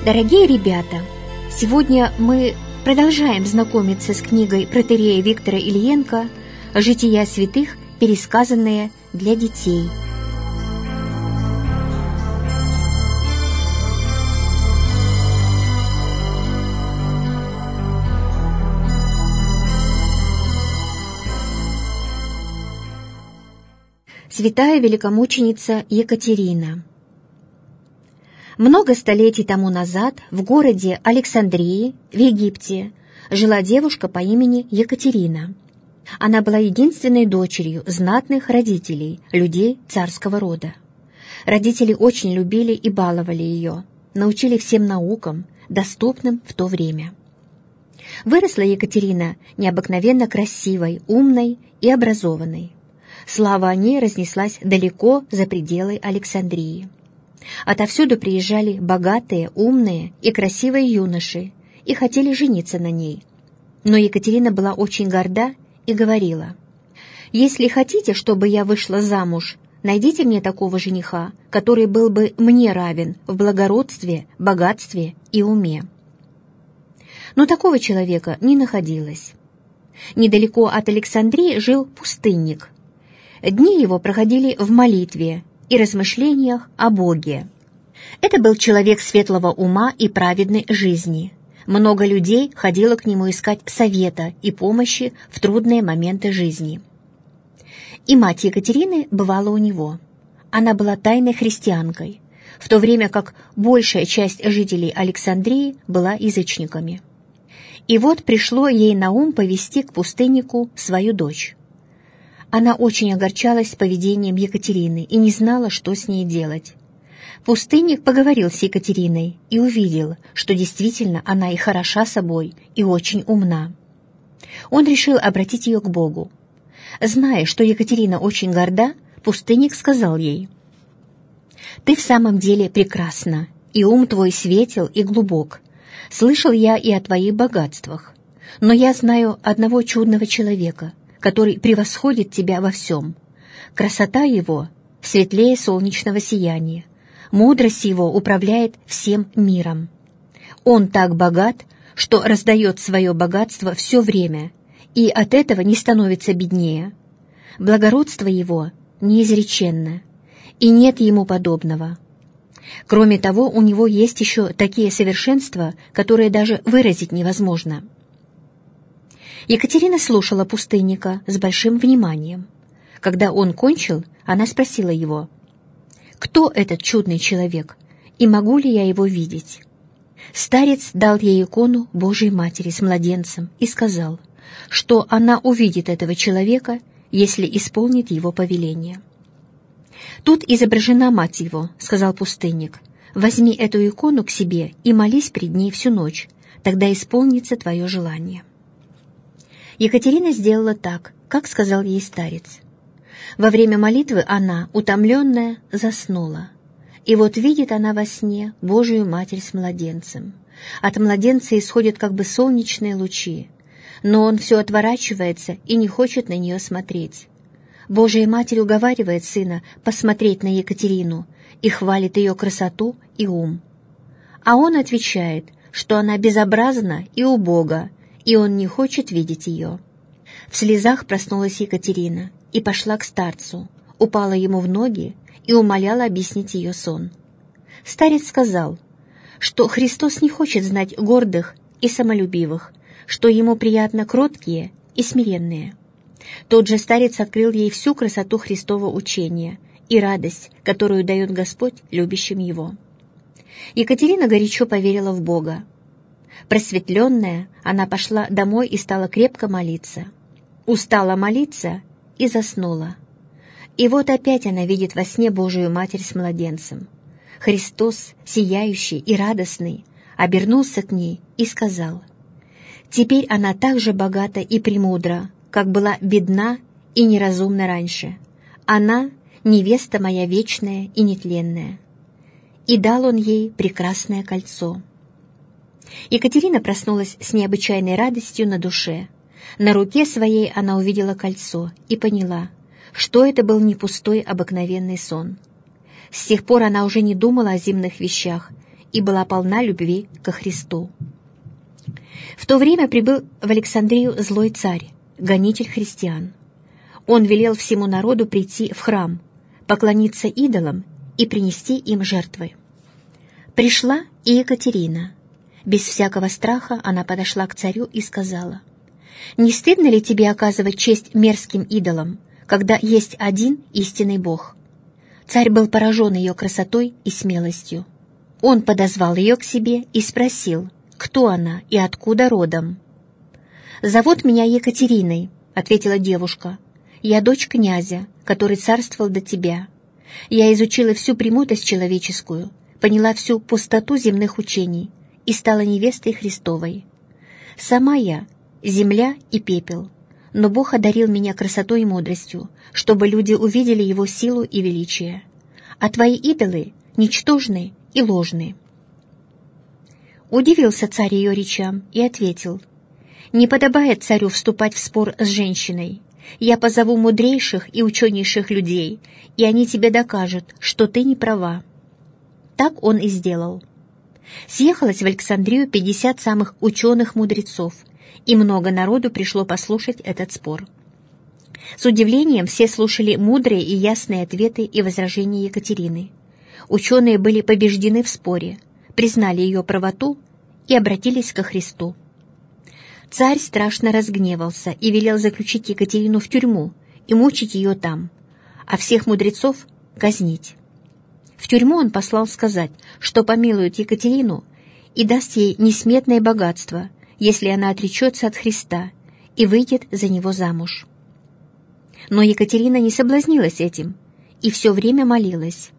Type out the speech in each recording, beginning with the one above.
Дорогие ребята, сегодня мы продолжаем знакомиться с книгой протоиерея Виктора Ильенко «Жития святых, пересказанные для детей». Святая великомученица Екатерина. Много столетий тому назад в городе Александрии в Египте жила девушка по имени Екатерина. Она была единственной дочерью знатных родителей, людей царского рода. Родители очень любили и баловали ее, научили всем наукам, доступным в то время. Выросла Екатерина необыкновенно красивой, умной и образованной. Слава о ней разнеслась далеко за пределы Александрии. Отовсюду приезжали богатые, умные и красивые юноши и хотели жениться на ней. Но Екатерина была очень горда и говорила: «Если хотите, чтобы я вышла замуж, найдите мне такого жениха, который был бы мне равен в благородстве, богатстве и уме». Но такого человека не находилось. Недалеко от Александрии жил пустынник. Дни его проходили в молитве и размышлениях о Боге. Это был человек светлого ума и праведной жизни. Много людей ходило к нему искать совета и помощи в трудные моменты жизни. И мать Екатерины бывала у него. Она была тайной христианкой, в то время как большая часть жителей Александрии была язычниками. И вот пришло ей на ум повести к пустыннику свою дочь. Она очень огорчалась поведением Екатерины и не знала, что с ней делать. Пустынник поговорил с Екатериной и увидел, что действительно она и хороша собой, и очень умна. Он решил обратить ее к Богу. Зная, что Екатерина очень горда, пустынник сказал ей: «Ты в самом деле прекрасна, и ум твой светел и глубок. Слышал я и о твоих богатствах, но я знаю одного чудного человека, который превосходит тебя во всем. Красота его светлее солнечного сияния, мудрость его управляет всем миром. Он так богат, что раздает свое богатство все время, и от этого не становится беднее. Благородство его неизреченно, и нет ему подобного. Кроме того, у него есть еще такие совершенства, которые даже выразить невозможно». Екатерина слушала пустынника с большим вниманием. Когда он кончил, она спросила его: «Кто этот чудный человек, и могу ли я его видеть?» Старец дал ей икону Божией Матери с младенцем и сказал, что она увидит этого человека, если исполнит его повеление. «Тут изображена мать его», — сказал пустынник. «Возьми эту икону к себе и молись пред ней всю ночь, тогда исполнится твое желание». Екатерина сделала так, как сказал ей старец. Во время молитвы она, утомленная, заснула. И вот видит она во сне Божию Матерь с младенцем. От младенца исходят как бы солнечные лучи, но он все отворачивается и не хочет на нее смотреть. Божия Матерь уговаривает сына посмотреть на Екатерину и хвалит ее красоту и ум. А он отвечает, что она безобразна и убога, и он не хочет видеть ее. В слезах проснулась Екатерина и пошла к старцу, упала ему в ноги и умоляла объяснить ее сон. Старец сказал, что Христос не хочет знать гордых и самолюбивых, что ему приятно кроткие и смиренные. Тот же старец открыл ей всю красоту Христова учения и радость, которую дает Господь любящим его. Екатерина горячо поверила в Бога. Просветленная, она пошла домой и стала крепко молиться. Устала молиться и заснула. И вот опять она видит во сне Божию Матерь с младенцем. Христос, сияющий и радостный, обернулся к ней и сказал: «Теперь она так же богата и премудра, как была бедна и неразумна раньше. Она — невеста моя вечная и нетленная». И дал он ей прекрасное кольцо. Екатерина проснулась с необычайной радостью на душе. На руке своей она увидела кольцо и поняла, что это был не пустой обыкновенный сон. С тех пор она уже не думала о земных вещах и была полна любви ко Христу. В то время прибыл в Александрию злой царь, гонитель христиан. Он велел всему народу прийти в храм, поклониться идолам и принести им жертвы. Пришла и Екатерина. Без всякого страха она подошла к царю и сказала: «Не стыдно ли тебе оказывать честь мерзким идолам, когда есть один истинный Бог?» Царь был поражен ее красотой и смелостью. Он подозвал ее к себе и спросил, кто она и откуда родом. «Зовут меня Екатериной», — ответила девушка. «Я дочь князя, который царствовал до тебя. Я изучила всю премудрость человеческую, поняла всю пустоту земных учений и стала невестой Христовой. Сама я — земля и пепел, но Бог одарил меня красотой и мудростью, чтобы люди увидели Его силу и величие. А твои идолы ничтожны и ложны». Удивился царь ее речам и ответил: «Не подобает царю вступать в спор с женщиной. Я позову мудрейших и ученейших людей, и они тебе докажут, что ты не права». Так он и сделал. Съехалось в Александрию 50 самых ученых-мудрецов, и много народу пришло послушать этот спор. С удивлением все слушали мудрые и ясные ответы и возражения Екатерины. Ученые были побеждены в споре, признали ее правоту и обратились ко Христу. Царь страшно разгневался и велел заключить Екатерину в тюрьму и мучить ее там, а всех мудрецов казнить. В тюрьму он послал сказать, что помилует Екатерину и даст ей несметное богатство, если она отречется от Христа и выйдет за него замуж. Но Екатерина не соблазнилась этим и все время молилась.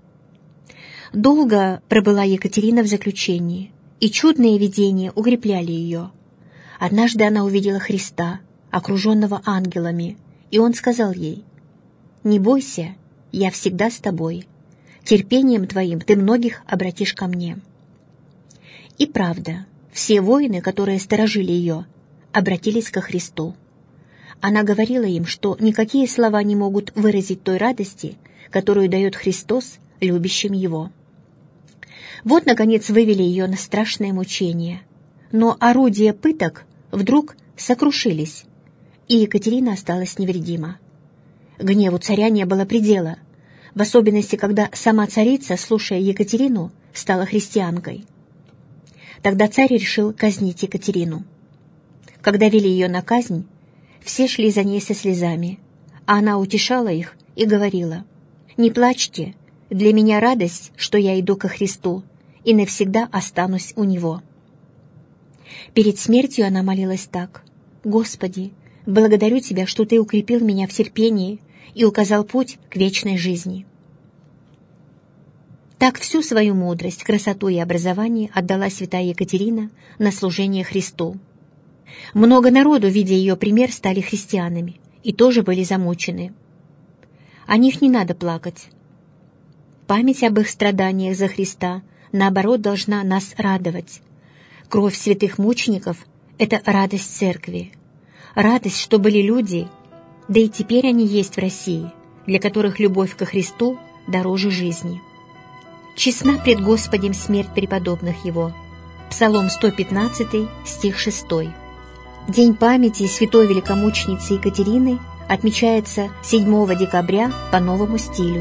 Долго пробыла Екатерина в заключении, и чудные видения укрепляли ее. Однажды она увидела Христа, окруженного ангелами, и он сказал ей: «Не бойся, я всегда с тобой. Терпением твоим ты многих обратишь ко мне». И правда, все воины, которые сторожили ее, обратились ко Христу. Она говорила им, что никакие слова не могут выразить той радости, которую дает Христос любящим Его. Вот, наконец, вывели ее на страшное мучение. Но орудия пыток вдруг сокрушились, и Екатерина осталась невредима. Гневу царя не было предела, в особенности, когда сама царица, слушая Екатерину, стала христианкой. Тогда царь решил казнить Екатерину. Когда вели ее на казнь, все шли за ней со слезами, а она утешала их и говорила: «Не плачьте, для меня радость, что я иду ко Христу и навсегда останусь у Него». Перед смертью она молилась так: «Господи, благодарю Тебя, что Ты укрепил меня в терпении и указал путь к вечной жизни». Так всю свою мудрость, красоту и образование отдала святая Екатерина на служение Христу. Много народу, видя ее пример, стали христианами и тоже были замучены. О них не надо плакать. Память об их страданиях за Христа, наоборот, должна нас радовать. Кровь святых мучеников — это радость церкви. Радость, что были люди, да и теперь они есть в России, для которых любовь ко Христу дороже жизни. Честна пред Господем смерть преподобных Его. Псалом 115, стих 6. День памяти святой великомученицы Екатерины отмечается 7 декабря по новому стилю.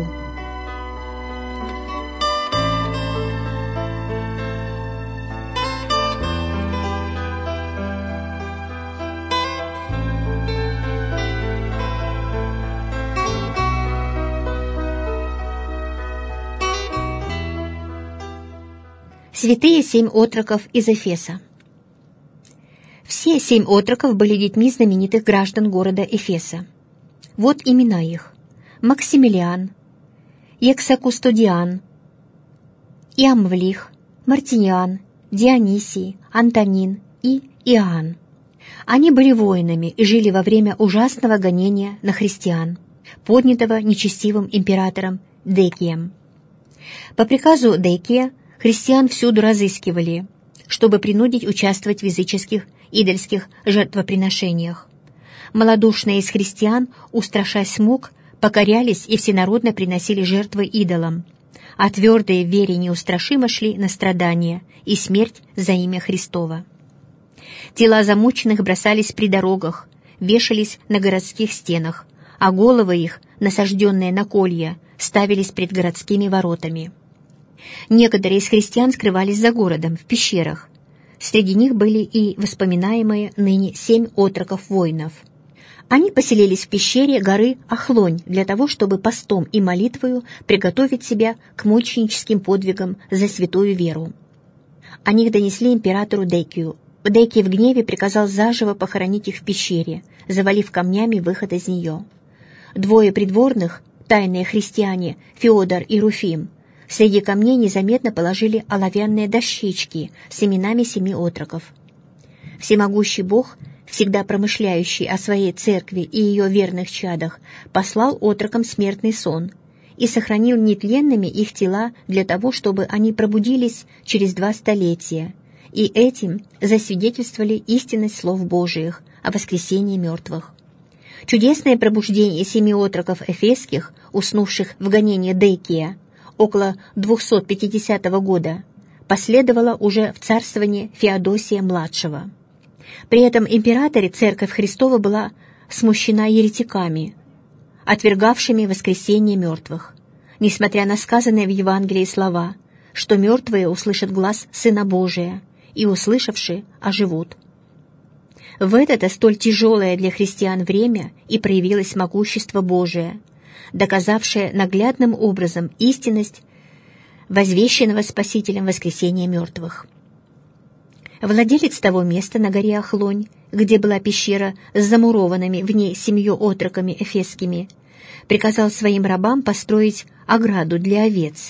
Святые 7 отроков из Эфеса. Все 7 отроков были детьми знаменитых граждан города Эфеса. Вот имена их: Максимилиан, Ексакустодиан, Иамвлих, Мартиниан, Дионисий, Антонин и Иоанн. Они были воинами и жили во время ужасного гонения на христиан, поднятого нечестивым императором Декием. По приказу Декия христиан всюду разыскивали, чтобы принудить участвовать в языческих идольских жертвоприношениях. Малодушные из христиан, устрашась мук, покорялись и всенародно приносили жертвы идолам, а твердые в вере неустрашимо шли на страдания и смерть за имя Христово. Тела замученных бросались при дорогах, вешались на городских стенах, а головы их, насажденные на колья, ставились пред городскими воротами. Некоторые из христиан скрывались за городом, в пещерах. Среди них были и воспоминаемые ныне 7 отроков-воинов. Они поселились в пещере горы Охлонь для того, чтобы постом и молитвою приготовить себя к мученическим подвигам за святую веру. О них донесли императору Декию. Декий в гневе приказал заживо похоронить их в пещере, завалив камнями выход из нее. 2 придворных, тайные христиане, Феодор и Руфим, среди камней незаметно положили оловянные дощечки с именами 7 отроков. Всемогущий Бог, всегда промышляющий о своей церкви и ее верных чадах, послал отрокам смертный сон и сохранил нетленными их тела для того, чтобы они пробудились через 2 столетия, и этим засвидетельствовали истинность слов Божиих о воскресении мертвых. Чудесное пробуждение 7 отроков эфесских, уснувших в гонении Декия, около 250 года, последовало уже в царствовании Феодосия-младшего. При этом императоре Церковь Христова была смущена еретиками, отвергавшими воскресение мертвых, несмотря на сказанные в Евангелии слова, что мертвые услышат глас Сына Божия, и, услышавши, оживут. В это-то столь тяжелое для христиан время и проявилось могущество Божие, доказавшее наглядным образом истинность возвещенного Спасителем воскресения мертвых. Владелец того места на горе Охлонь, где была пещера с замурованными в ней 7 отроками эфесскими, приказал своим рабам построить ограду для овец.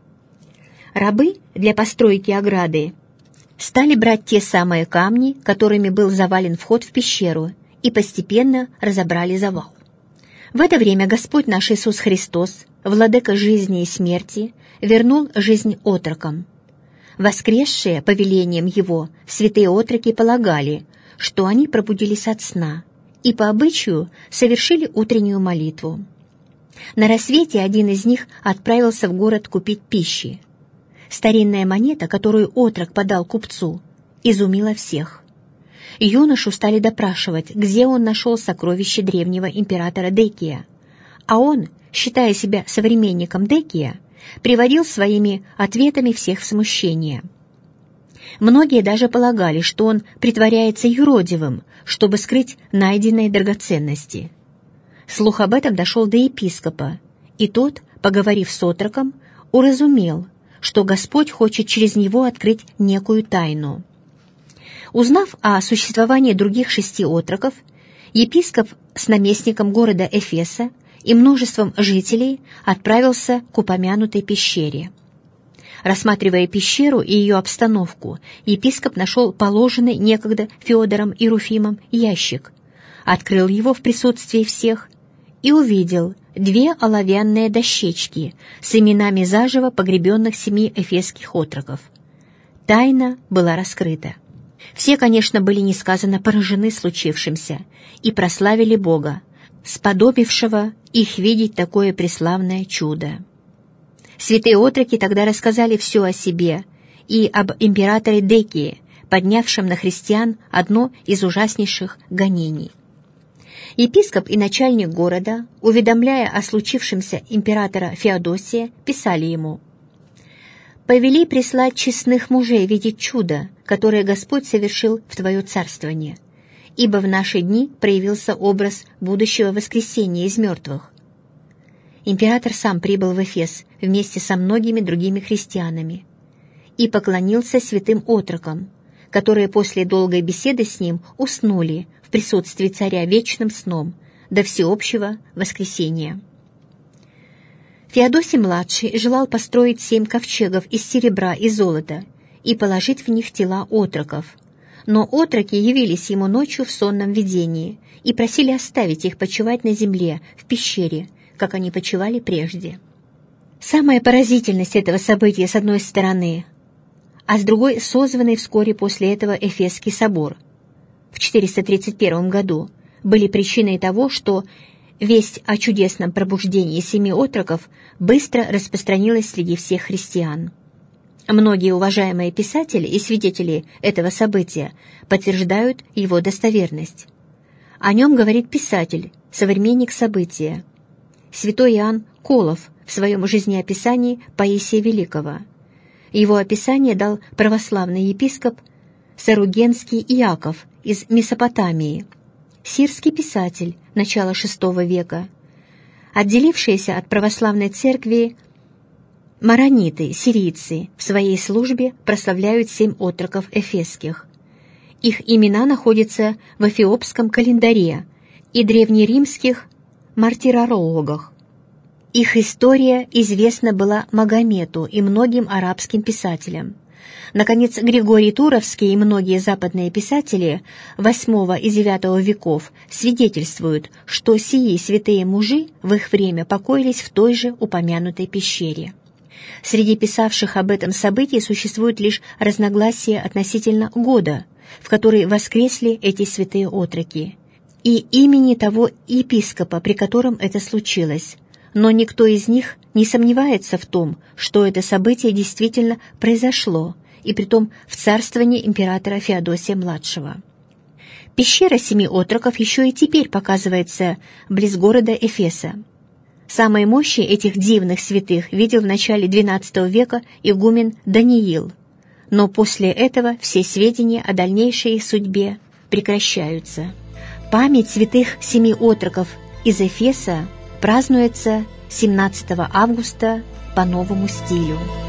Рабы для постройки ограды стали брать те самые камни, которыми был завален вход в пещеру, и постепенно разобрали завал. В это время Господь наш Иисус Христос, владыка жизни и смерти, вернул жизнь отрокам. Воскресшие повелением Его, святые отроки полагали, что они пробудились от сна, и по обычаю совершили утреннюю молитву. На рассвете один из них отправился в город купить пищи. Старинная монета, которую отрок подал купцу, изумила всех. Юношу стали допрашивать, где он нашел сокровище древнего императора Декия, а он, считая себя современником Декия, приводил своими ответами всех в смущение. Многие даже полагали, что он притворяется юродивым, чтобы скрыть найденные драгоценности. Слух об этом дошел до епископа, и тот, поговорив с отроком, уразумел, что Господь хочет через него открыть некую тайну. Узнав о существовании других 6 отроков, епископ с наместником города Эфеса и множеством жителей отправился к упомянутой пещере. Рассматривая пещеру и ее обстановку, епископ нашел положенный некогда Феодором и Руфимом ящик, открыл его в присутствии всех и увидел 2 оловянные дощечки с именами заживо погребенных 7 эфесских отроков. Тайна была раскрыта. Все, конечно, были несказанно поражены случившимся и прославили Бога, сподобившего их видеть такое преславное чудо. Святые отроки тогда рассказали все о себе и об императоре Декии, поднявшем на христиан одно из ужаснейших гонений. Епископ и начальник города, уведомляя о случившемся императора Феодосия, писали ему: «Повели прислать честных мужей видеть чудо, которое Господь совершил в твое царствование, ибо в наши дни проявился образ будущего воскресения из мертвых». Император сам прибыл в Эфес вместе со многими другими христианами и поклонился святым отрокам, которые после долгой беседы с ним уснули в присутствии царя вечным сном до всеобщего воскресения. Феодосий-младший желал построить 7 ковчегов из серебра и золота и положить в них тела отроков, но отроки явились ему ночью в сонном видении и просили оставить их почивать на земле, в пещере, как они почивали прежде. Самая поразительность этого события с одной стороны, а с другой созванный вскоре после этого Эфесский собор в 431 году, были причиной того, что Весть о чудесном пробуждении 7 отроков быстро распространилась среди всех христиан. Многие уважаемые писатели и свидетели этого события подтверждают его достоверность. О нем говорит писатель, современник события, святой Иоанн Колов в своем жизнеописании Паисия Великого. Его описание дал православный епископ Саругенский Иаков из Месопотамии, сирский писатель начала VI века. Отделившиеся от православной церкви марониты, сирийцы, в своей службе прославляют 7 отроков эфесских. Их имена находятся в эфиопском календаре и древнеримских мартирологах. Их история известна была Магомету и многим арабским писателям. Наконец, Григорий Туровский и многие западные писатели VIII и IX веков свидетельствуют, что сии святые мужи в их время покоились в той же упомянутой пещере. Среди писавших об этом событии существует лишь разногласие относительно года, в который воскресли эти святые отроки, и имени того епископа, при котором это случилось, но никто из них не сомневается в том, что это событие действительно произошло, и притом в царствовании императора Феодосия-младшего. Пещера 7 отроков еще и теперь показывается близ города Эфеса. Самые мощи этих дивных святых видел в начале XII века игумен Даниил, но после этого все сведения о дальнейшей их судьбе прекращаются. Память святых 7 отроков из Эфеса празднуется 17 августа по новому стилю.